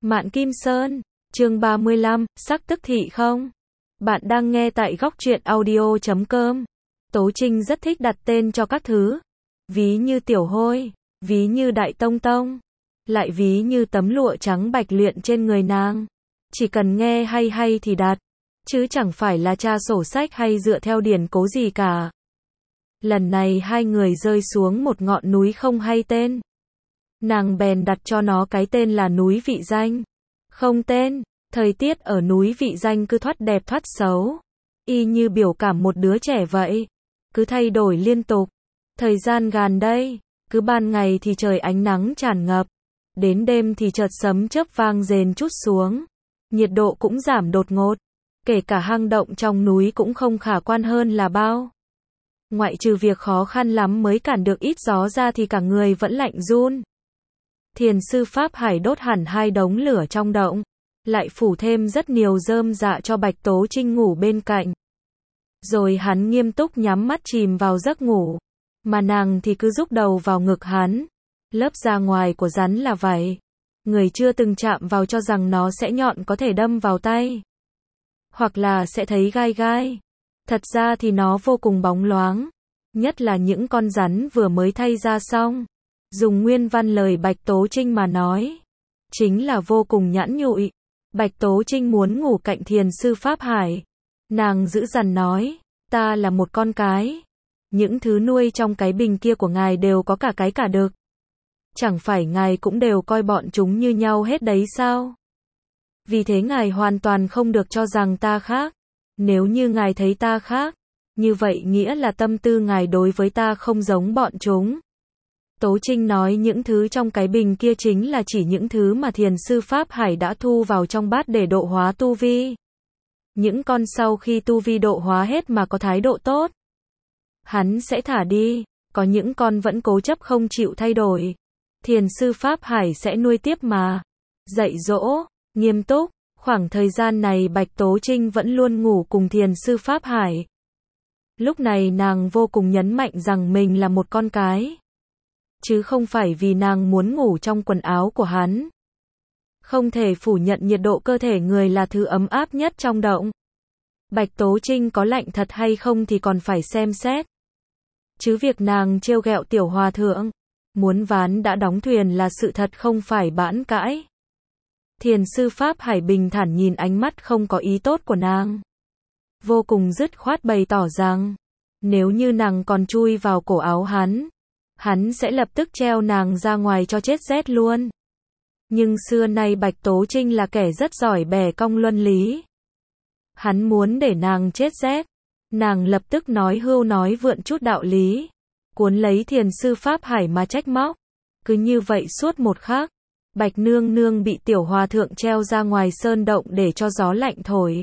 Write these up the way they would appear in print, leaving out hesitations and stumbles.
Mạn Kim Sơn, chương 35, sắc tức thị không? Bạn đang nghe tại góc truyện audio.com. Tố Trinh rất thích đặt tên cho các thứ. Ví như tiểu hôi, ví như đại tông tông, lại ví như tấm lụa trắng bạch luyện trên người nàng. Chỉ cần nghe hay hay thì đặt, chứ chẳng phải là tra sổ sách hay dựa theo điển cố gì cả. Lần này hai người rơi xuống một ngọn núi không hay tên. Nàng bèn đặt cho nó cái tên là núi Vị Danh. Không tên, thời tiết ở núi Vị Danh cứ thoát đẹp thoát xấu. Y như biểu cảm một đứa trẻ vậy. Cứ thay đổi liên tục. Thời gian gần đây, cứ ban ngày thì trời ánh nắng tràn ngập. Đến đêm thì chợt sấm chớp vang rền trút xuống. Nhiệt độ cũng giảm đột ngột. Kể cả hang động trong núi cũng không khả quan hơn là bao. Ngoại trừ việc khó khăn lắm mới cản được ít gió ra thì cả người vẫn lạnh run. Thiền sư Pháp Hải đốt hẳn 2 đống lửa trong động, lại phủ thêm rất nhiều rơm dạ cho Bạch Tố Trinh ngủ bên cạnh. Rồi hắn nghiêm túc nhắm mắt chìm vào giấc ngủ, mà nàng thì cứ rúc đầu vào ngực hắn. Lớp da ngoài của rắn là vậy, người chưa từng chạm vào cho rằng nó sẽ nhọn có thể đâm vào tay, hoặc là sẽ thấy gai gai. Thật ra thì nó vô cùng bóng loáng, nhất là những con rắn vừa mới thay ra xong. Dùng nguyên văn lời Bạch Tố Trinh mà nói, chính là vô cùng nhẵn nhụi. Bạch Tố Trinh muốn ngủ cạnh thiền sư Pháp Hải. Nàng giữ dằn nói, ta là một con cái. Những thứ nuôi trong cái bình kia của ngài đều có cả cái cả đực. Chẳng phải ngài cũng đều coi bọn chúng như nhau hết đấy sao? Vì thế ngài hoàn toàn không được cho rằng ta khác. Nếu như ngài thấy ta khác, như vậy nghĩa là tâm tư ngài đối với ta không giống bọn chúng. Tố Trinh nói những thứ trong cái bình kia chính là chỉ những thứ mà thiền sư Pháp Hải đã thu vào trong bát để độ hóa tu vi. Những con sau khi tu vi độ hóa hết mà có thái độ tốt, hắn sẽ thả đi. Có những con vẫn cố chấp không chịu thay đổi, thiền sư Pháp Hải sẽ nuôi tiếp mà. Dạy dỗ, nghiêm túc. Khoảng thời gian này Bạch Tố Trinh vẫn luôn ngủ cùng thiền sư Pháp Hải. Lúc này nàng vô cùng nhấn mạnh rằng mình là một con cái, chứ không phải vì nàng muốn ngủ trong quần áo của hắn. Không thể phủ nhận nhiệt độ cơ thể người là thứ ấm áp nhất trong động. Bạch Tố Trinh có lạnh thật hay không thì còn phải xem xét. Chứ việc nàng trêu ghẹo tiểu hòa thượng, muốn ván đã đóng thuyền là sự thật không phải bãn cãi. Thiền sư Pháp Hải bình thản nhìn ánh mắt không có ý tốt của nàng. Vô cùng dứt khoát bày tỏ rằng, nếu như nàng còn chui vào cổ áo hắn sẽ lập tức treo nàng ra ngoài cho chết rét luôn. Nhưng xưa nay Bạch Tố Trinh là kẻ rất giỏi bẻ cong luân lý. Hắn muốn để nàng chết rét. Nàng lập tức nói hưu nói vượn chút đạo lý, cuốn lấy thiền sư Pháp Hải mà trách móc. Cứ như vậy suốt một khắc, Bạch nương nương bị tiểu hòa thượng treo ra ngoài sơn động để cho gió lạnh thổi.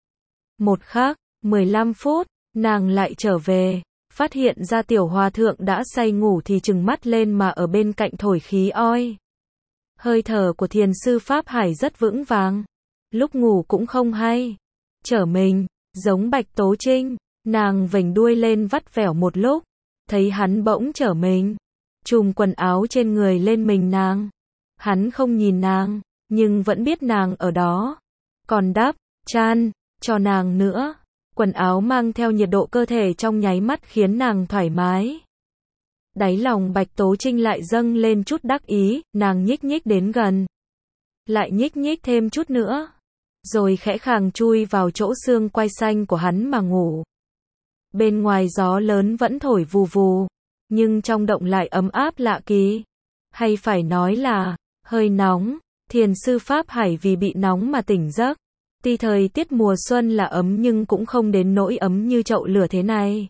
Một khắc, 15 phút, nàng lại trở về, phát hiện ra tiểu hòa thượng đã say ngủ thì trừng mắt lên mà ở bên cạnh thổi khí oi. Hơi thở của thiền sư Pháp Hải rất vững vàng, lúc ngủ cũng không hay trở mình, giống Bạch Tố Trinh. Nàng vểnh đuôi lên vắt vẻo một lúc, thấy hắn bỗng trở mình, trùm quần áo trên người lên mình nàng. Hắn không nhìn nàng, nhưng vẫn biết nàng ở đó, còn đắp chăn cho nàng nữa. Quần áo mang theo nhiệt độ cơ thể trong nháy mắt khiến nàng thoải mái. Đáy lòng Bạch Tố Trinh lại dâng lên chút đắc ý, nàng nhích nhích đến gần, lại nhích nhích thêm chút nữa, rồi khẽ khàng chui vào chỗ xương quai xanh của hắn mà ngủ. Bên ngoài gió lớn vẫn thổi vù vù, nhưng trong động lại ấm áp lạ kỳ. Hay phải nói là hơi nóng. Thiền sư Pháp Hải vì bị nóng mà tỉnh giấc. Tuy thời tiết mùa xuân là ấm nhưng cũng không đến nỗi ấm như chậu lửa thế này.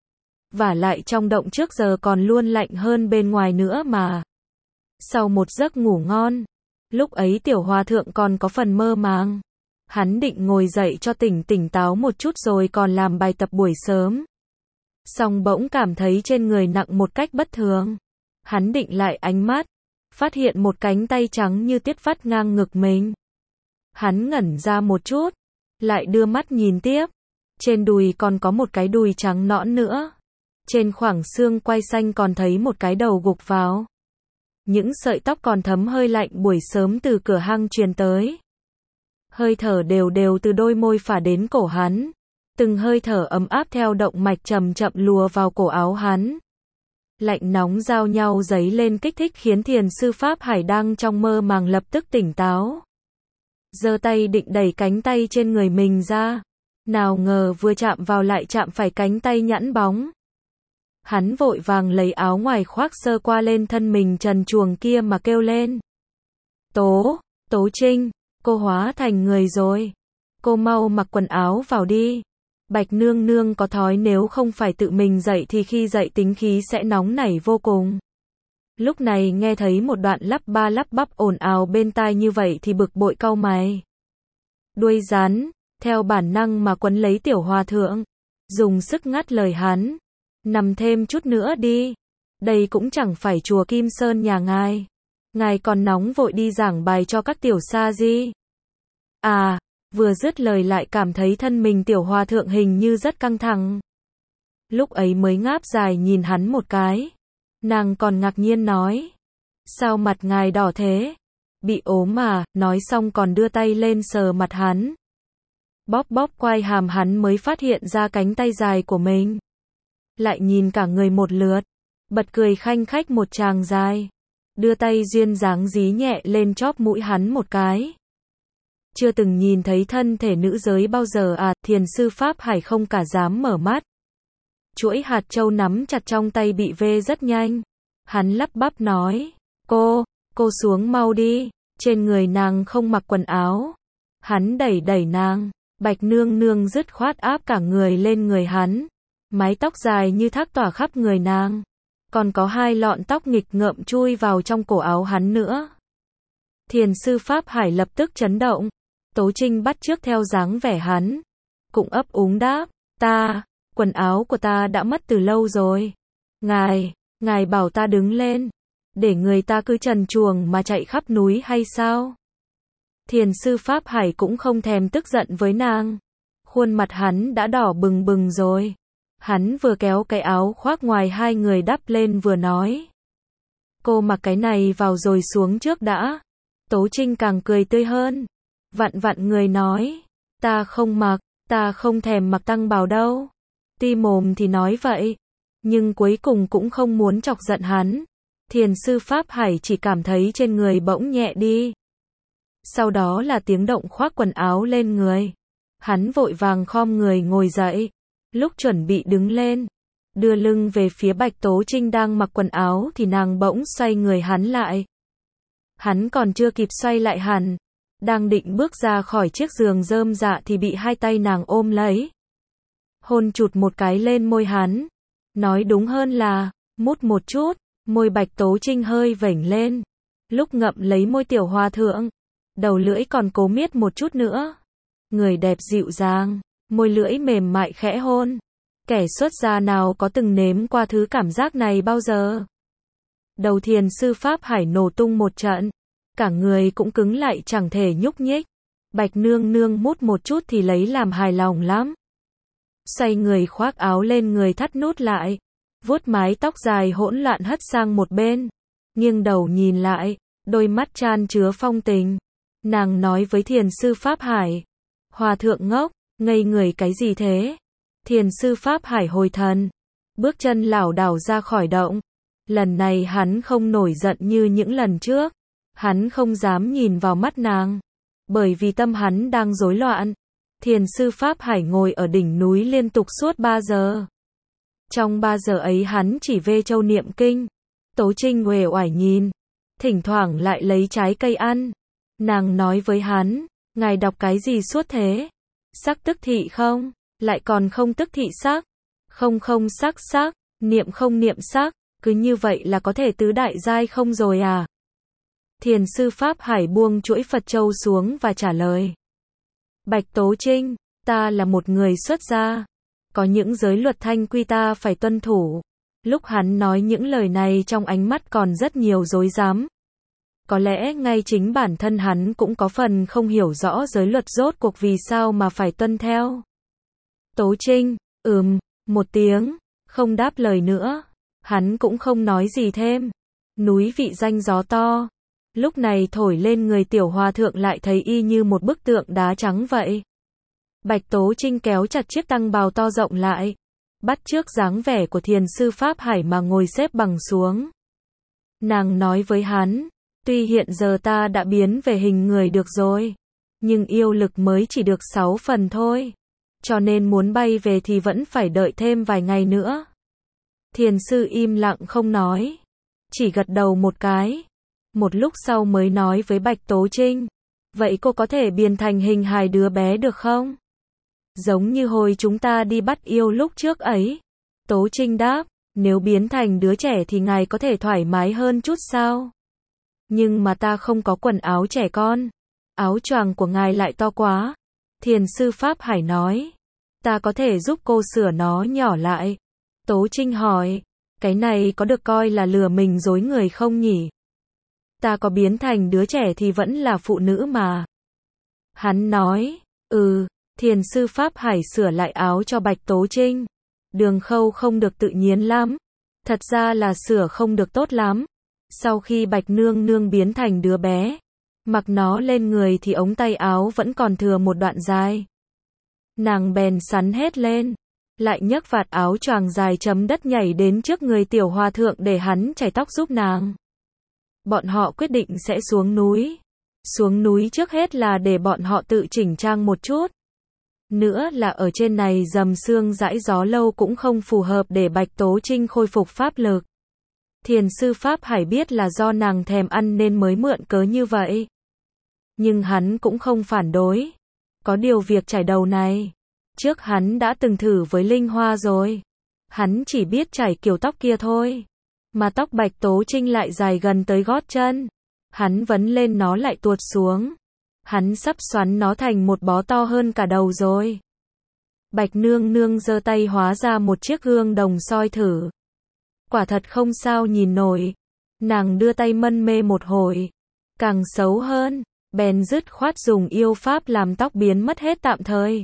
Vả lại trong động trước giờ còn luôn lạnh hơn bên ngoài nữa mà. Sau một giấc ngủ ngon, lúc ấy tiểu hòa thượng còn có phần mơ màng. Hắn định ngồi dậy cho tỉnh táo một chút rồi còn làm bài tập buổi sớm. Xong bỗng cảm thấy trên người nặng một cách bất thường. Hắn định lại ánh mắt, phát hiện một cánh tay trắng như tuyết vắt ngang ngực mình. Hắn ngẩn ra một chút, lại đưa mắt nhìn tiếp. Trên đùi còn có một cái đùi trắng nõn nữa. Trên khoảng xương quai xanh còn thấy một cái đầu gục vào. những sợi tóc còn thấm hơi lạnh buổi sớm từ cửa hang truyền tới. Hơi thở đều đều từ đôi môi phả đến cổ hắn. Từng hơi thở ấm áp theo động mạch chậm chậm lùa vào cổ áo hắn. Lạnh nóng giao nhau dấy lên kích thích khiến thiền sư Pháp Hải đang trong mơ màng lập tức tỉnh táo. Giơ tay định đẩy cánh tay trên người mình ra. Nào ngờ vừa chạm vào lại chạm phải cánh tay nhẵn bóng. Hắn vội vàng lấy áo ngoài khoác sơ qua lên thân mình trần truồng kia mà kêu lên. Tố Trinh, cô hóa thành người rồi. Cô mau mặc quần áo vào đi. Bạch nương nương có thói nếu không phải tự mình dậy thì khi dậy tính khí sẽ nóng nảy vô cùng. Lúc này nghe thấy một đoạn lắp ba lắp bắp ồn ào bên tai như vậy thì bực bội cau mày. Đuôi rắn, theo bản năng mà quấn lấy tiểu hòa thượng. Dùng sức ngắt lời hắn. Nằm thêm chút nữa đi. Đây cũng chẳng phải chùa Kim Sơn nhà ngài. Ngài còn nóng vội đi giảng bài cho các tiểu sa di. À, vừa dứt lời lại cảm thấy thân mình tiểu hòa thượng hình như rất căng thẳng. Lúc ấy mới ngáp dài nhìn hắn một cái. Nàng còn ngạc nhiên nói. Sao mặt ngài đỏ thế? Bị ốm à, nói xong còn đưa tay lên sờ mặt hắn. Bóp bóp quai hàm hắn mới phát hiện ra cánh tay dài của mình. Lại nhìn cả người một lượt. Bật cười khanh khách một tràng dài. Đưa tay duyên dáng dí nhẹ lên chóp mũi hắn một cái. Chưa từng nhìn thấy thân thể nữ giới bao giờ à, thiền sư Pháp Hải không cả dám mở mắt. Chuỗi hạt châu nắm chặt trong tay bị vê rất nhanh. Hắn lắp bắp nói, cô xuống mau đi, trên người nàng không mặc quần áo. Hắn đẩy đẩy nàng, Bạch nương nương dứt khoát áp cả người lên người hắn. Mái tóc dài như thác tỏa khắp người nàng. Còn có hai lọn tóc nghịch ngợm chui vào trong cổ áo hắn nữa. Thiền sư Pháp Hải lập tức chấn động. Tố Trinh bắt chước theo dáng vẻ hắn. Cũng ấp úng đáp, quần áo của ta đã mất từ lâu rồi. Ngài bảo ta đứng lên. Để người ta cứ trần truồng mà chạy khắp núi hay sao? Thiền sư Pháp Hải cũng không thèm tức giận với nàng. Khuôn mặt hắn đã đỏ bừng bừng rồi. Hắn vừa kéo cái áo khoác ngoài hai người đắp lên vừa nói. Cô mặc cái này vào rồi xuống trước đã. Tố Trinh càng cười tươi hơn. Vặn vặn người nói. Ta không mặc, ta không thèm mặc tăng bào đâu. Tuy mồm thì nói vậy. Nhưng cuối cùng cũng không muốn chọc giận hắn. Thiền sư Pháp Hải chỉ cảm thấy trên người bỗng nhẹ đi. Sau đó là tiếng động khoác quần áo lên người. Hắn vội vàng khom người ngồi dậy. Lúc chuẩn bị đứng lên, đưa lưng về phía Bạch Tố Trinh đang mặc quần áo thì nàng bỗng xoay người hắn lại. Hắn còn chưa kịp xoay lại hẳn, đang định bước ra khỏi chiếc giường rơm rạ thì bị hai tay nàng ôm lấy. Hôn chụt một cái lên môi hắn. Nói đúng hơn là, mút một chút, môi Bạch Tố Trinh hơi vểnh lên. Lúc ngậm lấy môi tiểu hòa thượng, đầu lưỡi còn cố miết một chút nữa. Người đẹp dịu dàng. Môi lưỡi mềm mại khẽ hôn. Kẻ xuất gia nào có từng nếm qua thứ cảm giác này bao giờ. Đầu thiền sư Pháp Hải nổ tung một trận. Cả người cũng cứng lại chẳng thể nhúc nhích. Bạch nương nương mút một chút thì lấy làm hài lòng lắm. Xoay người khoác áo lên người thắt nút lại. Vuốt mái tóc dài hỗn loạn hất sang một bên. Nghiêng đầu nhìn lại. Đôi mắt chan chứa phong tình. Nàng nói với thiền sư Pháp Hải. Hòa thượng ngốc. Ngây người cái gì thế? Thiền sư Pháp Hải hồi thần. Bước chân lảo đảo ra khỏi động. Lần này hắn không nổi giận như những lần trước. Hắn không dám nhìn vào mắt nàng. Bởi vì tâm hắn đang rối loạn. Thiền sư Pháp Hải ngồi ở đỉnh núi liên tục suốt 3 giờ. Trong 3 giờ ấy hắn chỉ vê châu niệm kinh. Tố Trinh uể oải nhìn. Thỉnh thoảng lại lấy trái cây ăn. Nàng nói với hắn. Ngài đọc cái gì suốt thế? Sắc tức thị không? Lại còn không tức thị sắc. Không sắc sắc. Niệm không niệm sắc. Cứ như vậy là có thể tứ đại giai không rồi à? Thiền sư Pháp Hải buông chuỗi Phật châu xuống và trả lời. Bạch Tố Trinh, ta là một người xuất gia. Có những giới luật thanh quy ta phải tuân thủ. Lúc hắn nói những lời này trong ánh mắt còn rất nhiều rối rắm. Có lẽ ngay chính bản thân hắn cũng có phần không hiểu rõ giới luật rốt cuộc vì sao mà phải tuân theo. Tố Trinh, một tiếng, không đáp lời nữa. Hắn cũng không nói gì thêm. núi vị danh gió to. Lúc này thổi lên người tiểu hòa thượng lại thấy y như một bức tượng đá trắng vậy. Bạch Tố Trinh kéo chặt chiếc tăng bào to rộng lại, bắt chước dáng vẻ của thiền sư Pháp Hải mà ngồi xếp bằng xuống. Nàng nói với hắn, tuy hiện giờ ta đã biến về hình người được rồi, nhưng yêu lực mới chỉ được 6 phần thôi, cho nên muốn bay về thì vẫn phải đợi thêm vài ngày nữa. Thiền sư im lặng không nói, chỉ gật đầu một cái. Một lúc sau mới nói với Bạch Tố Trinh, vậy cô có thể biến thành hình hài đứa bé được không? Giống như hồi chúng ta đi bắt yêu lúc trước ấy. Tố Trinh đáp, nếu biến thành đứa trẻ thì ngài có thể thoải mái hơn chút sao? Nhưng mà ta không có quần áo trẻ con. Áo choàng của ngài lại to quá. Thiền sư Pháp Hải nói, ta có thể giúp cô sửa nó nhỏ lại. Tố Trinh hỏi, cái này có được coi là lừa mình dối người không nhỉ? Ta có biến thành đứa trẻ thì vẫn là phụ nữ mà. Hắn nói, thiền sư Pháp Hải sửa lại áo cho Bạch Tố Trinh. Đường khâu không được tự nhiên lắm. Thật ra là sửa không được tốt lắm. Sau khi Bạch Nương Nương biến thành đứa bé, mặc nó lên người thì ống tay áo vẫn còn thừa một đoạn dài. Nàng bèn sắn hết lên, lại nhấc vạt áo choàng dài chấm đất nhảy đến trước người tiểu hòa thượng để hắn chải tóc giúp nàng. Bọn họ quyết định sẽ xuống núi. Xuống núi trước hết là để bọn họ tự chỉnh trang một chút. Nữa là ở trên này dầm sương dãi gió lâu cũng không phù hợp để Bạch Tố Trinh khôi phục pháp lực. Thiền sư Pháp Hải biết là do nàng thèm ăn nên mới mượn cớ như vậy. Nhưng hắn cũng không phản đối. Có điều việc chải đầu này, trước hắn đã từng thử với Linh Hoa rồi. Hắn chỉ biết chải kiểu tóc kia thôi. Mà tóc Bạch Tố Trinh lại dài gần tới gót chân. Hắn vấn lên nó lại tuột xuống. Hắn sắp xoắn nó thành một bó to hơn cả đầu rồi. Bạch Nương Nương giơ tay hóa ra một chiếc gương đồng soi thử. Quả thật không sao nhìn nổi. Nàng đưa tay mân mê một hồi. Càng xấu hơn, bèn dứt khoát dùng yêu pháp làm tóc biến mất hết tạm thời.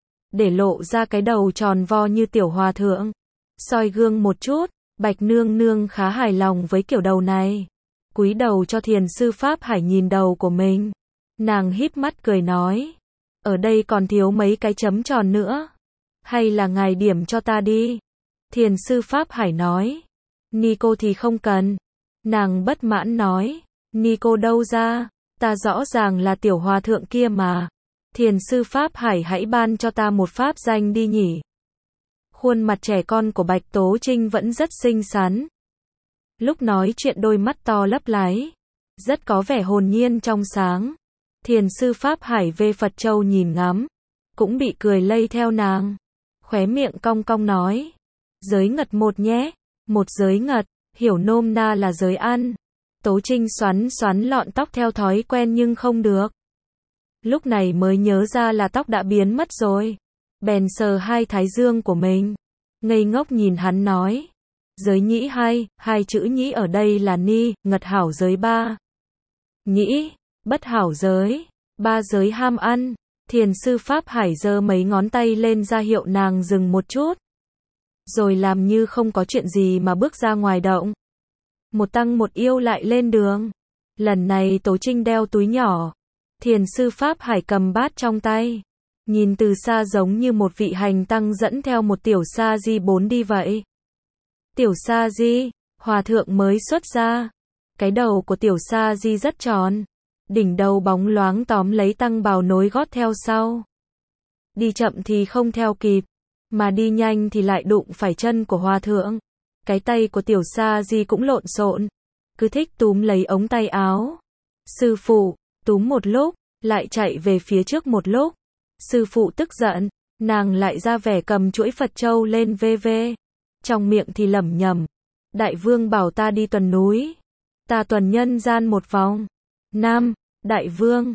Để lộ ra cái đầu tròn vo như tiểu hòa thượng. Soi gương một chút, Bạch Nương Nương khá hài lòng với kiểu đầu này. Cúi đầu cho thiền sư Pháp Hải nhìn đầu của mình. Nàng híp mắt cười nói, ở đây còn thiếu mấy cái chấm tròn nữa. Hay là ngài điểm cho ta đi. Thiền sư Pháp Hải nói, ni cô thì không cần. Nàng bất mãn nói, ni cô đâu ra, ta rõ ràng là tiểu hòa thượng kia mà. Thiền sư Pháp Hải hãy ban cho ta một pháp danh đi nhỉ. Khuôn mặt trẻ con của Bạch Tố Trinh vẫn rất xinh xắn. Lúc nói chuyện đôi mắt to lấp láy, rất có vẻ hồn nhiên trong sáng. Thiền sư Pháp Hải về Phật Châu nhìn ngắm, cũng bị cười lây theo nàng. Khóe miệng cong cong nói, giới ngật một nhé, một giới ngật, hiểu nôm na là giới ăn. Tố Trinh xoắn xoắn lọn tóc theo thói quen nhưng không được. Lúc này mới nhớ ra là tóc đã biến mất rồi. Bèn sờ hai thái dương của mình. Ngây ngốc nhìn hắn nói, giới nhĩ hai chữ nhĩ ở đây là ni, ngật hảo giới ba. Nhĩ, bất hảo giới, ba giới ham ăn. Thiền sư Pháp Hải giơ mấy ngón tay lên ra hiệu nàng dừng một chút. Rồi làm như không có chuyện gì mà bước ra ngoài động. Một tăng một yêu lại lên đường. Lần này Tố Trinh đeo túi nhỏ. Thiền sư Pháp Hải cầm bát trong tay. Nhìn từ xa giống như một vị hành tăng dẫn theo một tiểu sa di 4 đi vậy. Tiểu sa di, hòa thượng mới xuất ra. Cái đầu của tiểu sa di rất tròn. Đỉnh đầu bóng loáng tóm lấy tăng bào nối gót theo sau. Đi chậm thì không theo kịp, mà đi nhanh thì lại đụng phải chân của hòa thượng. Cái tay của tiểu sa di cũng lộn xộn, cứ thích túm lấy ống tay áo. Sư phụ, túm một lúc, lại chạy về phía trước một lúc. Sư phụ tức giận, nàng lại ra vẻ cầm chuỗi Phật Châu lên vê. Trong miệng thì lẩm nhẩm, đại vương bảo ta đi tuần núi, ta tuần nhân gian một vòng. Nam, đại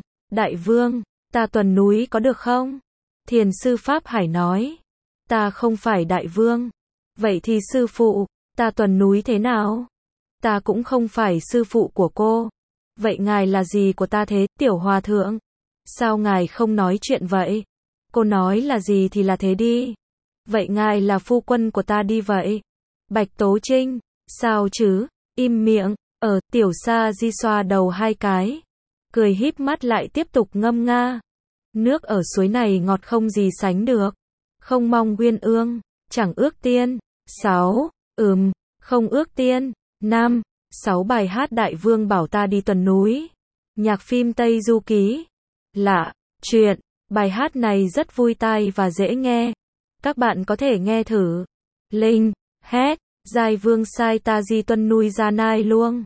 vương, ta tuần núi có được không? Thiền sư Pháp Hải nói, ta không phải đại vương. Vậy thì sư phụ, ta tuần núi thế nào? Ta cũng không phải sư phụ của cô. Vậy ngài là gì của ta thế, tiểu hòa thượng? Sao ngài không nói chuyện vậy? Cô nói là gì thì là thế đi. Vậy ngài là phu quân của ta đi vậy. Bạch Tố Trinh, sao chứ? Im miệng, Tiểu Sa Di xoa đầu hai cái, cười híp mắt lại tiếp tục ngâm nga. Nước ở suối này ngọt không gì sánh được. Không mong uyên ương, chẳng ước tiên. 6. Không ước tiên. 5. 6 bài hát Đại Vương bảo ta đi tuần núi. Nhạc phim Tây Du Ký. Lạ, chuyện, bài hát này rất vui tai và dễ nghe. Các bạn có thể nghe thử. Linh, hét, Giai Vương sai ta di tuần núi ra nai luông.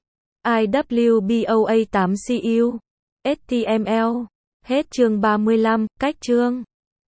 IWBOA 8 CU. HTML. Hết chương 35, cách chương.